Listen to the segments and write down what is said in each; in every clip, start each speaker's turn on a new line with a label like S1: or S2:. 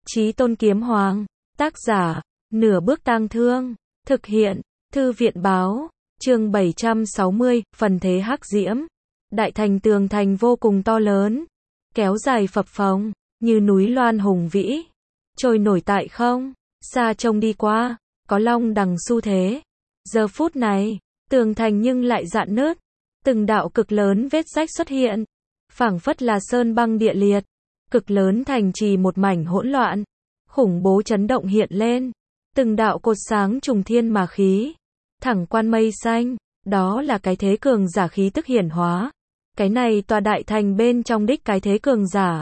S1: Chí Tôn Kiếm Hoàng, tác giả, Nửa Bước Tang Thương, thực hiện, Thư viện Báo, chương 760, phần thế hắc diễm. Đại thành tường thành vô cùng to lớn, kéo dài phập phồng, như núi loan hùng vĩ, trôi nổi tại không, xa trông đi qua, có long đằng xu thế. Giờ phút này, tường thành nhưng lại rạn nứt, từng đạo cực lớn vết rách xuất hiện, phảng phất là sơn băng địa liệt, cực lớn thành trì một mảnh hỗn loạn, khủng bố chấn động hiện lên, từng đạo cột sáng trùng thiên mà khí, thẳng quan mây xanh, đó là cái thế cường giả khí tức hiển hóa. Cái này tòa đại thành bên trong đích cái thế cường giả.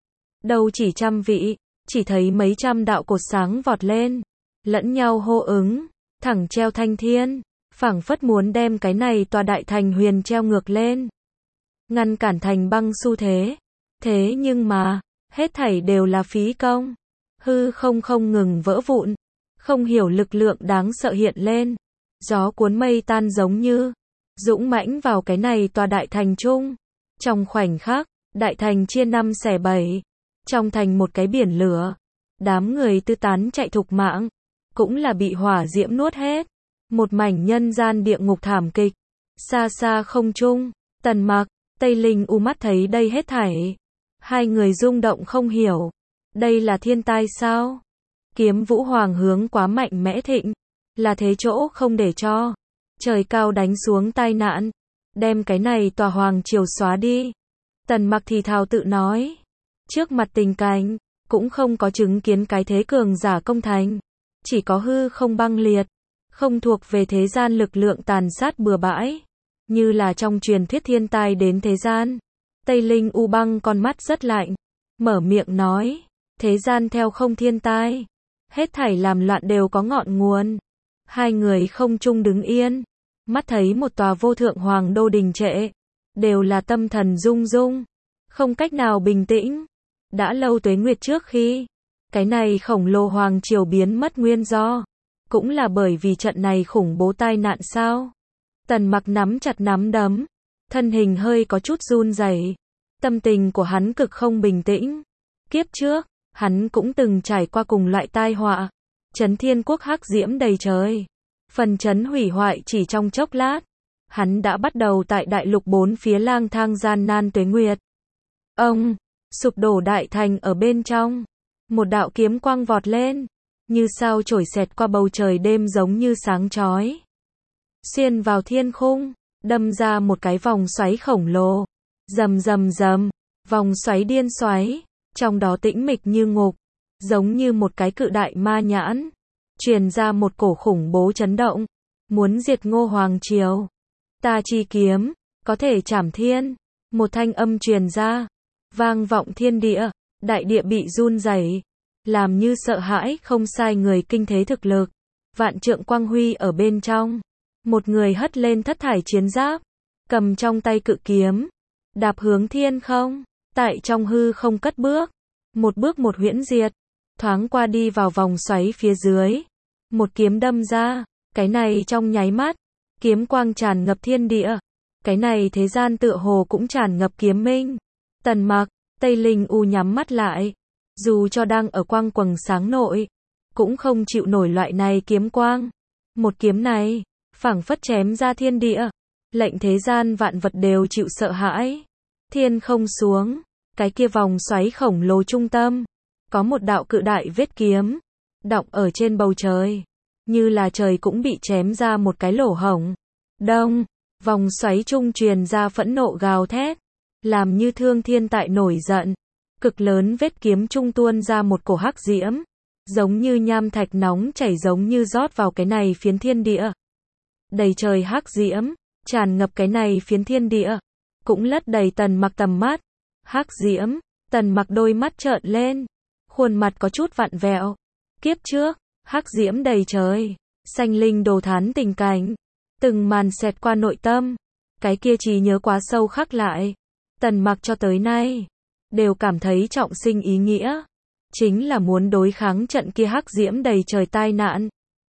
S1: Đâu chỉ trăm vị, chỉ thấy mấy trăm đạo cột sáng vọt lên, lẫn nhau hô ứng, thẳng treo thanh thiên, phảng phất muốn đem cái này tòa đại thành huyền treo ngược lên, ngăn cản thành băng xu thế. Thế nhưng mà, hết thảy đều là phí công, hư không không ngừng vỡ vụn, không hiểu lực lượng đáng sợ hiện lên, gió cuốn mây tan giống như dũng mãnh vào cái này tòa đại thành chung. Trong khoảnh khắc, đại thành chia năm xẻ bảy, trong thành một cái biển lửa, đám người tư tán chạy thục mạng, cũng là bị hỏa diễm nuốt hết. Một mảnh nhân gian địa ngục thảm kịch. Xa xa không trung, Tần Mặc, Tây Linh U mắt thấy đây hết thảy, hai người rung động không hiểu, đây là thiên tai sao? Kiếm Vũ Hoàng hướng quá mạnh mẽ thịnh, là thế chỗ không để cho trời cao đánh xuống tai nạn, đem cái này tòa hoàng triều xóa đi. Tần Mặc thì thào tự nói, trước mặt tình cảnh, cũng không có chứng kiến cái thế cường giả công thành, chỉ có hư không băng liệt, không thuộc về thế gian lực lượng tàn sát bừa bãi, như là trong truyền thuyết thiên tai đến thế gian. Tây Linh U băng con mắt rất lạnh, mở miệng nói, thế gian theo không thiên tai, hết thảy làm loạn đều có ngọn nguồn. Hai người không chung đứng yên, mắt thấy một tòa vô thượng hoàng đô đình trệ, đều là tâm thần rung rung, không cách nào bình tĩnh. Đã lâu tuế nguyệt trước khi cái này khổng lồ hoàng triều biến mất nguyên do, cũng là bởi vì trận này khủng bố tai nạn sao? Tần Mặc nắm chặt nắm đấm, thân hình hơi có chút run rẩy, tâm tình của hắn cực không bình tĩnh. Kiếp trước, hắn cũng từng trải qua cùng loại tai họa, Chấn Thiên Quốc hắc diễm đầy trời, phần chấn hủy hoại chỉ trong chốc lát. Hắn đã bắt đầu tại đại lục bốn phía lang thang gian nan tuế nguyệt. Ông, sụp đổ đại thành ở bên trong, một đạo kiếm quang vọt lên, như sao chổi xẹt qua bầu trời đêm giống như sáng chói, xuyên vào thiên khung, đâm ra một cái vòng xoáy khổng lồ. Rầm rầm rầm, vòng xoáy điên xoáy, trong đó tĩnh mịch như ngục, giống như một cái cự đại ma nhãn, truyền ra một cổ khủng bố chấn động, muốn diệt Ngô Hoàng triều. Ta chi kiếm, có thể trảm thiên. Một thanh âm truyền ra, vang vọng thiên địa, đại địa bị run rẩy, làm như sợ hãi không sai người kinh thế thực lực. Vạn trượng quang huy ở bên trong, một người hất lên thất thải chiến giáp, cầm trong tay cự kiếm, đạp hướng thiên không, tại trong hư không cất bước, một bước một huyễn diệt, thoáng qua đi vào vòng xoáy phía dưới, một kiếm đâm ra, cái này trong nháy mắt, kiếm quang tràn ngập thiên địa, cái này thế gian tựa hồ cũng tràn ngập kiếm minh. Tần Mặc, Tây Linh U nhắm mắt lại, dù cho đang ở quang quầng sáng nội, cũng không chịu nổi loại này kiếm quang. Một kiếm này, phảng phất chém ra thiên địa, lệnh thế gian vạn vật đều chịu sợ hãi. Thiên không xuống, cái kia vòng xoáy khổng lồ trung tâm, có một đạo cự đại vết kiếm, đọng ở trên bầu trời, như là trời cũng bị chém ra một cái lỗ hổng. Đông, vòng xoáy trung truyền ra phẫn nộ gào thét, làm như thương thiên tại nổi giận. Cực lớn vết kiếm trung tuôn ra một cổ hắc diễm, giống như nham thạch nóng chảy giống như rót vào cái này phiến thiên địa. Đầy trời hắc diễm, tràn ngập cái này phiến thiên địa, cũng lấp đầy Tần Mặc tầm mắt. Hắc diễm, Tần Mặc đôi mắt trợn lên, khuôn mặt có chút vặn vẹo. Kiếp trước, hắc diễm đầy trời, sanh linh đồ thán tình cảnh, từng màn xẹt qua nội tâm, cái kia trí nhớ quá sâu khắc lại. Tần Mặc cho tới nay đều cảm thấy trọng sinh ý nghĩa, chính là muốn đối kháng trận kia hắc diễm đầy trời tai nạn,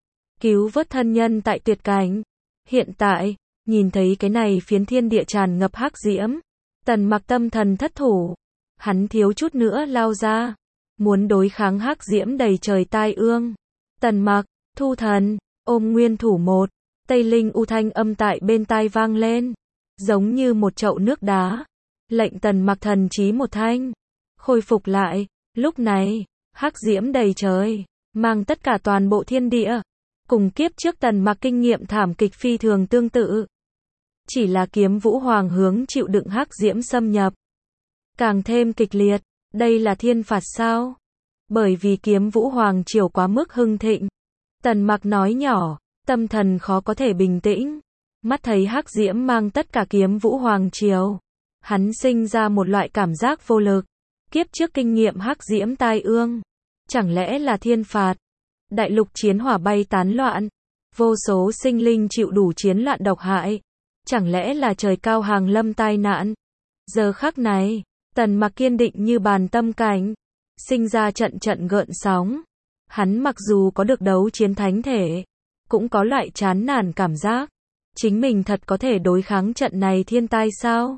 S1: cứu vớt thân nhân tại tuyệt cảnh. Hiện tại, nhìn thấy cái này phiến thiên địa tràn ngập hắc diễm, Tần Mặc tâm thần thất thủ, hắn thiếu chút nữa lao ra. muốn đối kháng hắc diễm đầy trời tai ương. Tần Mặc, Thu Thần, ôm nguyên thủ một. Tây Linh U thanh âm tại bên tai vang lên, giống như một chậu nước đá. Lệnh Tần Mặc thần trí một thanh, khôi phục lại. Lúc này, hắc diễm đầy trời, mang tất cả toàn bộ thiên địa. Cùng kiếp trước Tần Mặc kinh nghiệm thảm kịch phi thường tương tự. Chỉ là kiếm vũ hoàng hướng chịu đựng hắc diễm xâm nhập càng thêm kịch liệt. Đây là thiên phạt sao? Bởi vì kiếm vũ hoàng triều quá mức hưng thịnh. Tần Mặc nói nhỏ, tâm thần khó có thể bình tĩnh. Mắt thấy hắc diễm mang tất cả kiếm vũ hoàng triều, hắn sinh ra một loại cảm giác vô lực. Kiếp trước kinh nghiệm hắc diễm tai ương, chẳng lẽ là thiên phạt? Đại lục chiến hỏa bay tán loạn, vô số sinh linh chịu đủ chiến loạn độc hại, chẳng lẽ là trời cao hàng lâm tai nạn? Giờ khắc này, Tần Mặc kiên định như bàn tâm cảnh, sinh ra trận trận gợn sóng. Hắn mặc dù có được đấu chiến thánh thể, cũng có loại chán nản cảm giác. Chính mình thật có thể đối kháng trận này thiên tai sao?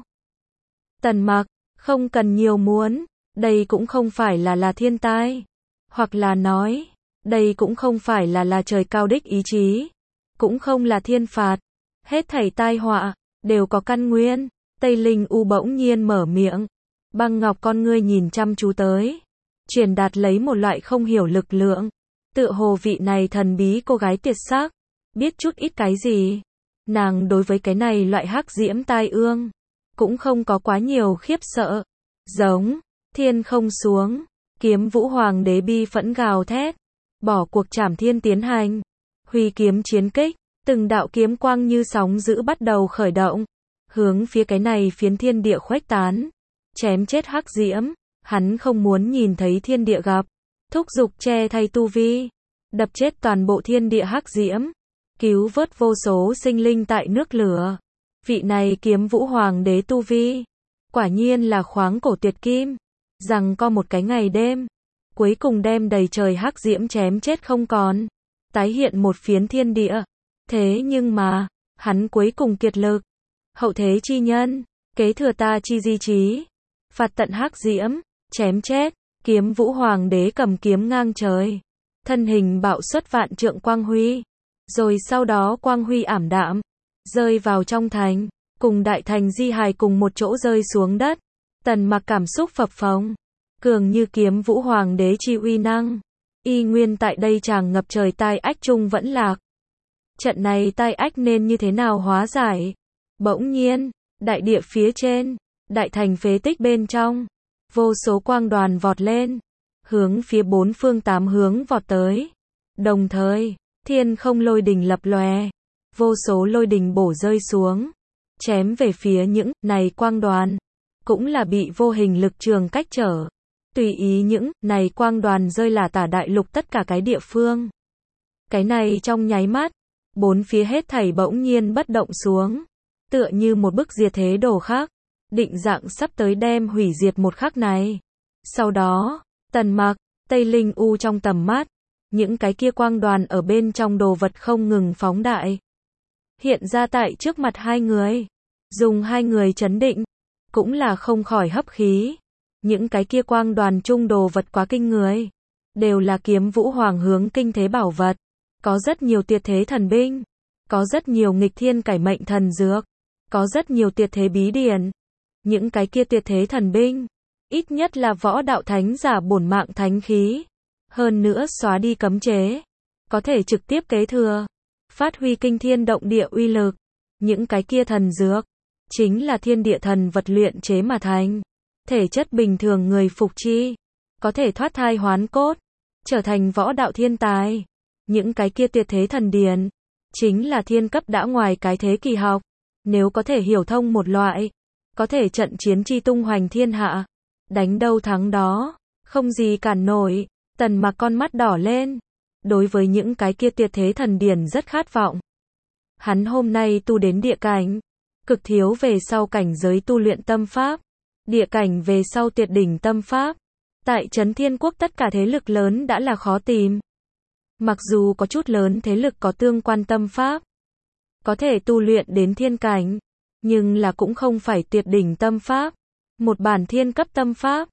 S1: Tần Mặc, không cần nhiều muốn, đây cũng không phải là thiên tai. Hoặc là nói, đây cũng không phải là trời cao đích ý chí. Cũng không là thiên phạt. Hết thảy tai họa, đều có căn nguyên. Tây Linh U bỗng nhiên mở miệng. Băng ngọc con ngươi nhìn chăm chú tới, truyền đạt lấy một loại không hiểu lực lượng. Tựa hồ vị này thần bí cô gái tuyệt sắc, biết chút ít cái gì. Nàng đối với cái này loại hắc diễm tai ương, cũng không có quá nhiều khiếp sợ. Giống, thiên không xuống, kiếm vũ hoàng đế bi phẫn gào thét, bỏ cuộc trảm thiên tiến hành, huy kiếm chiến kích, từng đạo kiếm quang như sóng dữ bắt đầu khởi động, hướng phía cái này phiến thiên địa khuếch tán, chém chết hắc diễm. Hắn không muốn nhìn thấy thiên địa gặp, thúc giục che thay tu vi, đập chết toàn bộ thiên địa hắc diễm, cứu vớt vô số sinh linh tại nước lửa. Vị này kiếm vũ hoàng đế tu vi, quả nhiên là khoáng cổ tuyệt kim, rằng có một cái ngày đêm, cuối cùng đem đầy trời hắc diễm chém chết không còn, tái hiện một phiến thiên địa. Thế nhưng mà, hắn cuối cùng kiệt lực, hậu thế chi nhân, kế thừa ta chi di chí, phạt tận hắc diễm, chém chết, kiếm vũ hoàng đế cầm kiếm ngang trời, thân hình bạo xuất vạn trượng quang huy, rồi sau đó quang huy ảm đạm, rơi vào trong thành, cùng đại thành di hài cùng một chỗ rơi xuống đất. Tần Mặc cảm xúc phập phồng, cường như kiếm vũ hoàng đế chi uy năng, y nguyên tại đây tràn ngập trời tai ách chung vẫn lạc. Trận này tai ách nên như thế nào hóa giải? Bỗng nhiên, đại địa phía trên, đại thành phế tích bên trong, vô số quang đoàn vọt lên, hướng phía bốn phương tám hướng vọt tới. Đồng thời, thiên không lôi đình lập lòe, vô số lôi đình bổ rơi xuống, chém về phía những này quang đoàn, cũng là bị vô hình lực trường cách trở. Tùy ý những này quang đoàn rơi là tả đại lục tất cả cái địa phương. Cái này trong nháy mắt, bốn phía hết thảy bỗng nhiên bất động xuống, tựa như một bức diệt thế đồ khác, định dạng sắp tới đem hủy diệt một khắc này. Sau đó, Tần Mặc, Tây Linh U trong tầm mắt, những cái kia quang đoàn ở bên trong đồ vật không ngừng phóng đại, hiện ra tại trước mặt hai người, dùng hai người chấn định, cũng là không khỏi hấp khí. Những cái kia quang đoàn chung đồ vật quá kinh người, đều là kiếm vũ hoàng hướng kinh thế bảo vật, có rất nhiều tuyệt thế thần binh, có rất nhiều nghịch thiên cải mệnh thần dược, có rất nhiều tuyệt thế bí điển. Những cái kia tuyệt thế thần binh, ít nhất là võ đạo thánh giả bổn mạng thánh khí, hơn nữa xóa đi cấm chế, có thể trực tiếp kế thừa, phát huy kinh thiên động địa uy lực. Những cái kia thần dược, chính là thiên địa thần vật luyện chế mà thành, thể chất bình thường người phục chi, có thể thoát thai hoán cốt, trở thành võ đạo thiên tài. Những cái kia tuyệt thế thần điển, chính là thiên cấp đã ngoài cái thế kỳ học, nếu có thể hiểu thông một loại, có thể trận chiến chi tung hoành thiên hạ, đánh đâu thắng đó, không gì cản nổi. Tần Mặc con mắt đỏ lên, đối với những cái kia tuyệt thế thần điển rất khát vọng. Hắn hôm nay tu đến địa cảnh, cực thiếu về sau cảnh giới tu luyện tâm pháp, địa cảnh về sau tuyệt đỉnh tâm pháp, tại Trấn Thiên Quốc tất cả thế lực lớn đã là khó tìm. Mặc dù có chút lớn thế lực có tương quan tâm pháp, có thể tu luyện đến thiên cảnh, nhưng là cũng không phải tuyệt đỉnh tâm pháp. Một bản thiên cấp tâm pháp,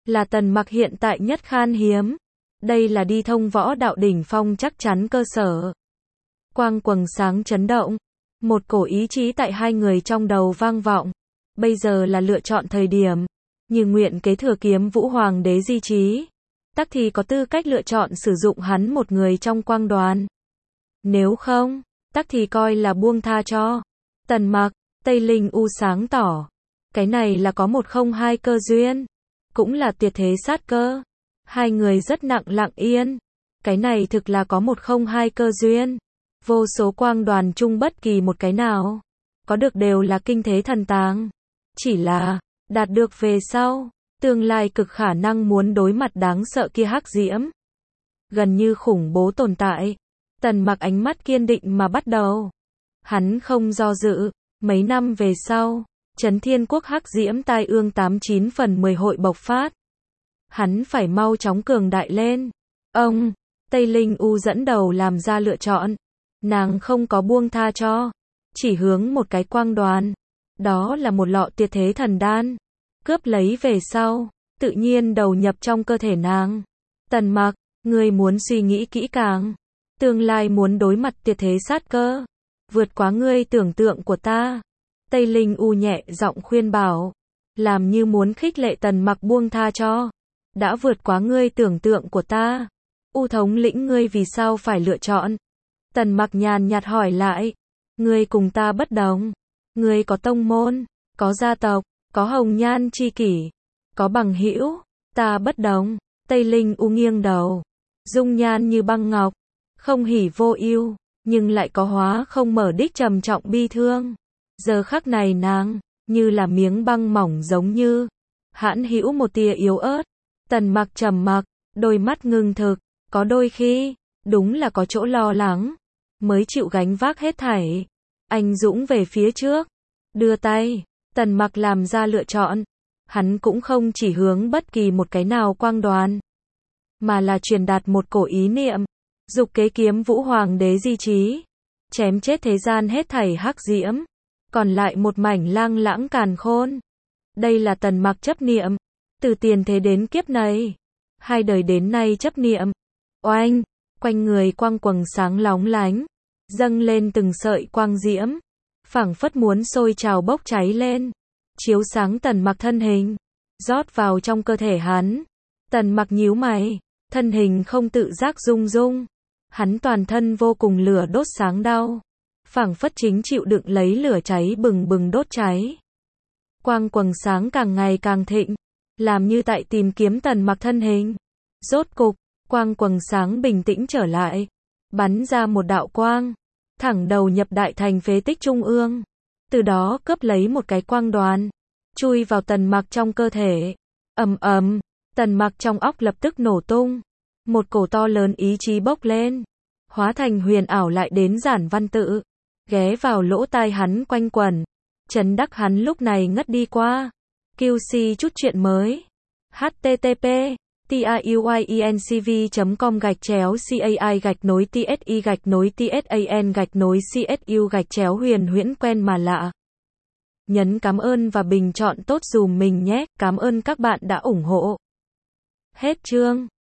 S1: là Tần Mặc hiện tại nhất khan hiếm. Đây là đi thông võ đạo đỉnh phong chắc chắn cơ sở. Quang quầng sáng chấn động. Một cổ ý chí tại hai người trong đầu vang vọng. Bây giờ là lựa chọn thời điểm. Như nguyện kế thừa kiếm Vũ Hoàng đế di chí. Tắc thì có tư cách lựa chọn sử dụng hắn một người trong quang đoàn. Nếu không, tắc thì coi là buông tha cho. Tần Mặc, Tây Linh U sáng tỏ. Cái này là có 102 cơ duyên. Cũng là tuyệt thế sát cơ. Hai người rất nặng lặng yên. Cái này thực là có 102 cơ duyên. Vô số quang đoàn chung bất kỳ một cái nào. Có được đều là kinh thế thần tàng. Chỉ là, đạt được về sau. Tương lai cực khả năng muốn đối mặt đáng sợ kia hắc diễm. Gần như khủng bố tồn tại. Tần Mặc ánh mắt kiên định mà bắt đầu. Hắn không do dự. Mấy năm về sau, Trấn Thiên Quốc hắc diễm tai ương 89 phần 10 hội bộc phát. Hắn phải mau chóng cường đại lên. Ông, Tây Linh U dẫn đầu làm ra lựa chọn. Nàng không có buông tha cho. Chỉ hướng một cái quang đoàn. Đó là một lọ tuyệt thế thần đan. Cướp lấy về sau, tự nhiên đầu nhập trong cơ thể nàng. Tần Mặc, ngươi muốn suy nghĩ kỹ càng. Tương lai muốn đối mặt tuyệt thế sát cơ. Vượt quá ngươi tưởng tượng của ta. Tây Linh U nhẹ giọng khuyên bảo. Làm như muốn khích lệ Tần Mặc buông tha cho. Đã vượt quá ngươi tưởng tượng của ta. U thống lĩnh ngươi vì sao phải lựa chọn? Tần Mặc nhàn nhạt hỏi lại. Ngươi cùng ta bất đồng. Ngươi có tông môn, có gia tộc, có hồng nhan chi kỷ, có bằng hữu. Ta bất đồng. Tây Linh U nghiêng đầu. Dung nhan như băng ngọc. Không hỉ vô ưu, nhưng lại có hóa không mở đích trầm trọng bi thương. Giờ khắc này nàng, như là miếng băng mỏng giống như. Hãn hữu một tia yếu ớt. Tần Mặc trầm mặc, đôi mắt ngưng thực. Có đôi khi, đúng là có chỗ lo lắng. Mới chịu gánh vác hết thảy. Anh dũng về phía trước. Đưa tay. Tần Mặc làm ra lựa chọn. Hắn cũng không chỉ hướng bất kỳ một cái nào quang đoàn. Mà là truyền đạt một cổ ý niệm. Dục kế kiếm Vũ Hoàng đế di chí. Chém chết thế gian hết thảy hắc diễm. Còn lại một mảnh lang lãng càn khôn. Đây là Tần Mặc chấp niệm. Từ tiền thế đến kiếp này. Hai đời đến nay chấp niệm. Oanh, quanh người quang quầng sáng lóng lánh. Dâng lên từng sợi quang diễm. Phảng phất muốn sôi trào bốc cháy lên. Chiếu sáng Tần Mặc thân hình. Rót vào trong cơ thể hắn. Tần Mặc nhíu mày. Thân hình không tự giác rung rung. Hắn toàn thân vô cùng lửa đốt sáng đau. Phảng phất chính chịu đựng lấy lửa cháy bừng bừng đốt cháy. Quang quầng sáng càng ngày càng thịnh. Làm như tại tìm kiếm Tần Mặc thân hình. Rốt cục, quang quầng sáng bình tĩnh trở lại. Bắn ra một đạo quang. Thẳng đầu nhập đại thành phế tích trung ương. Từ đó cướp lấy một cái quang đoàn. Chui vào Tần Mặc trong cơ thể. Ầm ầm, Tần Mặc trong óc lập tức nổ tung. Một cổ to lớn ý chí bốc lên. Hóa thành huyền ảo lại đến giản văn tự. Ghé vào lỗ tai hắn quanh quẩn. Trấn đắc hắn lúc này ngất đi qua. QC chút chuyện mới. http taiuinCV.com/cai-tsi-tsan-huyền huyễn quen mà lạ. Nhấn cảm ơn và bình chọn tốt dùm mình nhé. Cảm ơn các bạn đã ủng hộ. Hết chương.